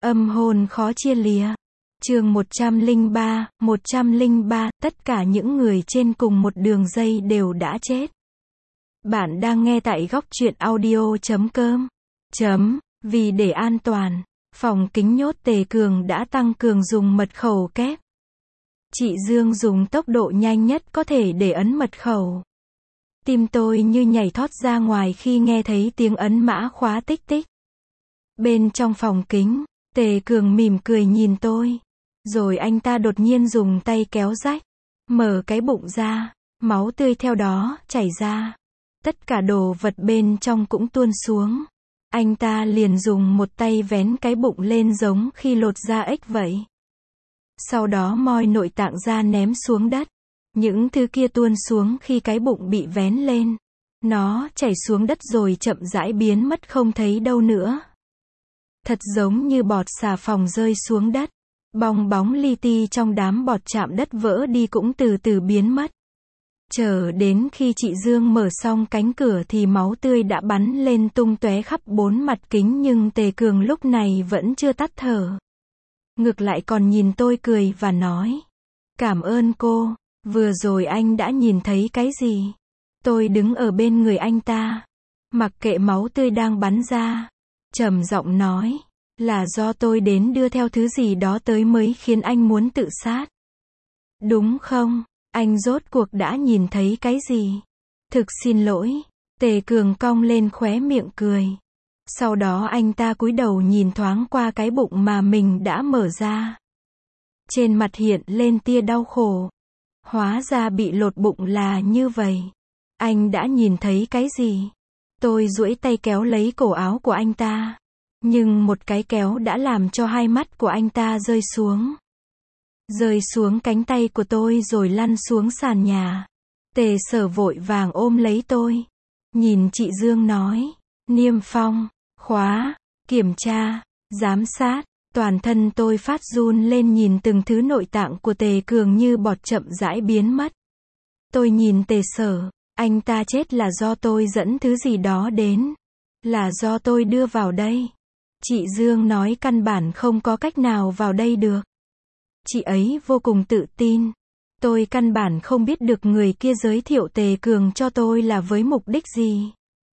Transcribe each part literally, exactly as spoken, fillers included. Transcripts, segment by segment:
Âm hồn khó chia lìa. Chương một trăm lẻ ba, một trăm lẻ ba, tất cả những người trên cùng một đường dây đều đã chết. Bạn đang nghe tại góc truyện audio chấm com. Chấm, vì để an toàn, phòng kính nhốt Tề Cường đã tăng cường dùng mật khẩu kép. Chị Dương dùng tốc độ nhanh nhất có thể để ấn mật khẩu. Tim tôi như nhảy thót ra ngoài khi nghe thấy tiếng ấn mã khóa tích tích. Bên trong phòng kính, Tề Cường mỉm cười nhìn tôi. Rồi anh ta đột nhiên dùng tay kéo rách, mở cái bụng ra, máu tươi theo đó chảy ra. Tất cả đồ vật bên trong cũng tuôn xuống. Anh ta liền dùng một tay vén cái bụng lên giống khi lột da ếch vậy. Sau đó moi nội tạng ra ném xuống đất. Những thứ kia tuôn xuống khi cái bụng bị vén lên. Nó chảy xuống đất rồi chậm rãi biến mất không thấy đâu nữa. Thật giống như bọt xà phòng rơi xuống đất. Bong bóng li ti trong đám bọt chạm đất vỡ đi cũng từ từ biến mất. Chờ đến khi chị Dương mở xong cánh cửa thì máu tươi đã bắn lên tung tóe khắp bốn mặt kính, nhưng Tề Cường lúc này vẫn chưa tắt thở. Ngược lại còn nhìn tôi cười và nói: "Cảm ơn cô, vừa rồi anh đã nhìn thấy cái gì?" Tôi đứng ở bên người anh ta, mặc kệ máu tươi đang bắn ra, trầm giọng nói: "Là do tôi đến đưa theo thứ gì đó tới mới khiến anh muốn tự sát. Đúng không? Anh rốt cuộc đã nhìn thấy cái gì?" "Thực xin lỗi." Tề Cường cong lên khóe miệng cười. Sau đó anh ta cúi đầu nhìn thoáng qua cái bụng mà mình đã mở ra. Trên mặt hiện lên tia đau khổ. Hóa ra bị lột bụng là như vậy. "Anh đã nhìn thấy cái gì?" Tôi duỗi tay kéo lấy cổ áo của anh ta. Nhưng một cái kéo đã làm cho hai mắt của anh ta rơi xuống. Rơi xuống cánh tay của tôi rồi lăn xuống sàn nhà. Tề Sở vội vàng ôm lấy tôi. Nhìn chị Dương nói: "Niêm phong, khóa, kiểm tra, giám sát." Toàn thân tôi phát run lên nhìn từng thứ nội tạng của Tề Cường như bọt chậm rãi biến mất. Tôi nhìn Tề Sở, anh ta chết là do tôi dẫn thứ gì đó đến. Là do tôi đưa vào đây. Chị Dương nói căn bản không có cách nào vào đây được. Chị ấy vô cùng tự tin. Tôi căn bản không biết được người kia giới thiệu Tề Cường cho tôi là với mục đích gì.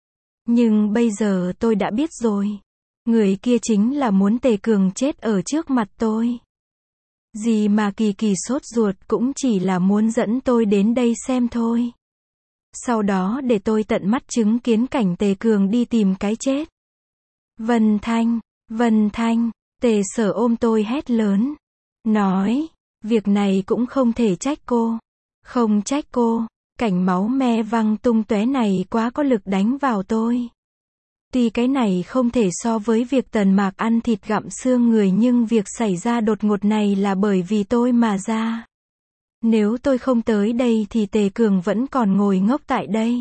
Nhưng bây giờ tôi đã biết rồi. Người kia chính là muốn Tề Cường chết ở trước mặt tôi. Gì mà kỳ kỳ sốt ruột, cũng chỉ là muốn dẫn tôi đến đây xem thôi. Sau đó để tôi tận mắt chứng kiến cảnh Tề Cường đi tìm cái chết. "Vân Thanh, Vân Thanh." Tề Sở ôm tôi hét lớn. Nói: "Việc này cũng không thể trách cô. Không trách cô. Cảnh máu me văng tung tóe này quá có lực đánh vào tôi. Tuy cái này không thể so với việc Tần Mạc ăn thịt gặm xương người, nhưng việc xảy ra đột ngột này là bởi vì tôi mà ra. Nếu tôi không tới đây thì Tề Cường vẫn còn ngồi ngốc tại đây.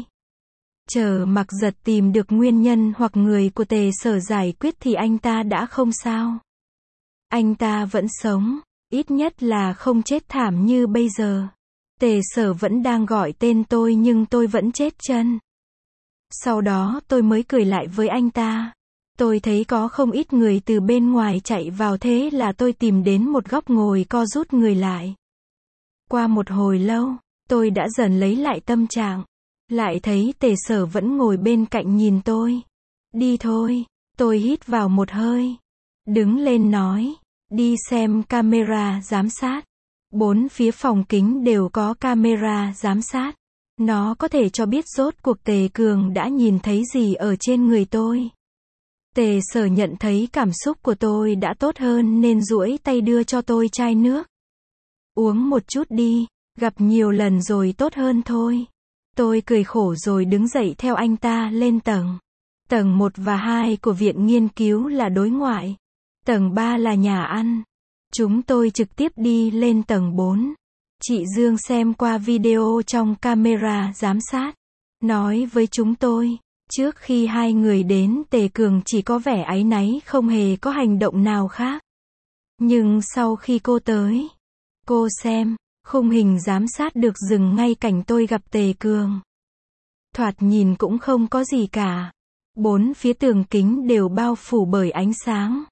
Chờ Mặc Giật tìm được nguyên nhân hoặc người của Tề Sở giải quyết thì anh ta đã không sao. Anh ta vẫn sống, ít nhất là không chết thảm như bây giờ. Tề Sở vẫn đang gọi tên tôi nhưng tôi vẫn chết chân." Sau đó tôi mới cười lại với anh ta. Tôi thấy có không ít người từ bên ngoài chạy vào, thế là tôi tìm đến một góc ngồi co rút người lại. Qua một hồi lâu, tôi đã dần lấy lại tâm trạng. Lại thấy Tề Sở vẫn ngồi bên cạnh nhìn tôi. "Đi thôi." Tôi hít vào một hơi. Đứng lên nói: "Đi xem camera giám sát." Bốn phía phòng kính đều có camera giám sát. Nó có thể cho biết rốt cuộc Tề Cường đã nhìn thấy gì ở trên người tôi. Tề Sở nhận thấy cảm xúc của tôi đã tốt hơn nên duỗi tay đưa cho tôi chai nước. "Uống một chút đi, gặp nhiều lần rồi tốt hơn thôi." Tôi cười khổ rồi đứng dậy theo anh ta lên tầng. Tầng một và hai của viện nghiên cứu là đối ngoại. Tầng ba là nhà ăn. Chúng tôi trực tiếp đi lên tầng bốn. Chị Dương xem qua video trong camera giám sát. Nói với chúng tôi, trước khi hai người đến Tề Cường chỉ có vẻ áy náy, không hề có hành động nào khác. Nhưng sau khi cô tới, cô xem, khung hình giám sát được dừng ngay cảnh tôi gặp Tề Cường. Thoạt nhìn cũng không có gì cả. Bốn phía tường kính đều bao phủ bởi ánh sáng.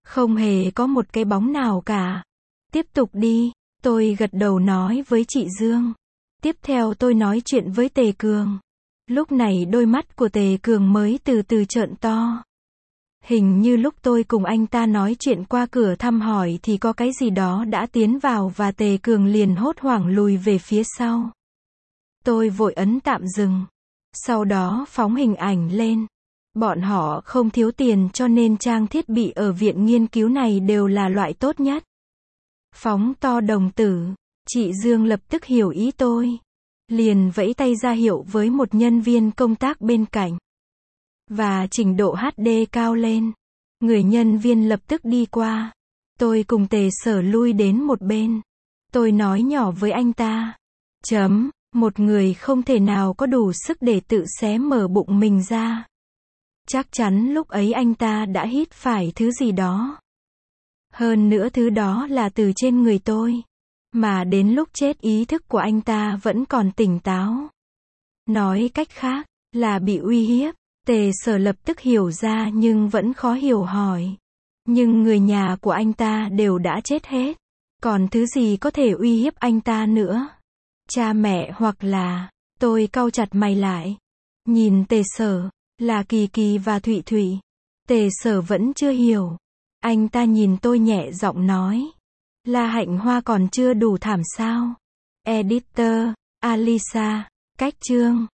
Không hề có một cái bóng nào cả. Tiếp tục đi, tôi gật đầu nói với chị Dương. Tiếp theo tôi nói chuyện với Tề Cường. Lúc này đôi mắt của Tề Cường mới từ từ trợn to. Hình như lúc tôi cùng anh ta nói chuyện qua cửa thăm hỏi thì có cái gì đó đã tiến vào và Tề Cường liền hốt hoảng lùi về phía sau. Tôi vội ấn tạm dừng. Sau đó phóng hình ảnh lên. Bọn họ không thiếu tiền cho nên trang thiết bị ở viện nghiên cứu này đều là loại tốt nhất. Phóng to đồng tử. Chị Dương lập tức hiểu ý tôi. Liền vẫy tay ra hiệu với một nhân viên công tác bên cạnh. Và trình độ hát đê cao lên. Người nhân viên lập tức đi qua. Tôi cùng Tề Sở lui đến một bên. Tôi nói nhỏ với anh ta. Chấm, một người không thể nào có đủ sức để tự xé mở bụng mình ra. Chắc chắn lúc ấy anh ta đã hít phải thứ gì đó. Hơn nữa thứ đó là từ trên người tôi. Mà đến lúc chết ý thức của anh ta vẫn còn tỉnh táo. Nói cách khác, là bị uy hiếp. Tề Sở lập tức hiểu ra nhưng vẫn khó hiểu hỏi. Nhưng người nhà của anh ta đều đã chết hết. Còn thứ gì có thể uy hiếp anh ta nữa? Cha mẹ hoặc là... Tôi cau chặt mày lại. Nhìn Tề Sở, là Kỳ Kỳ và Thụy Thụy. Tề Sở vẫn chưa hiểu. Anh ta nhìn tôi nhẹ giọng nói. La Hạnh Hoa còn chưa đủ thảm sao? Editor, Alisa, cách chương.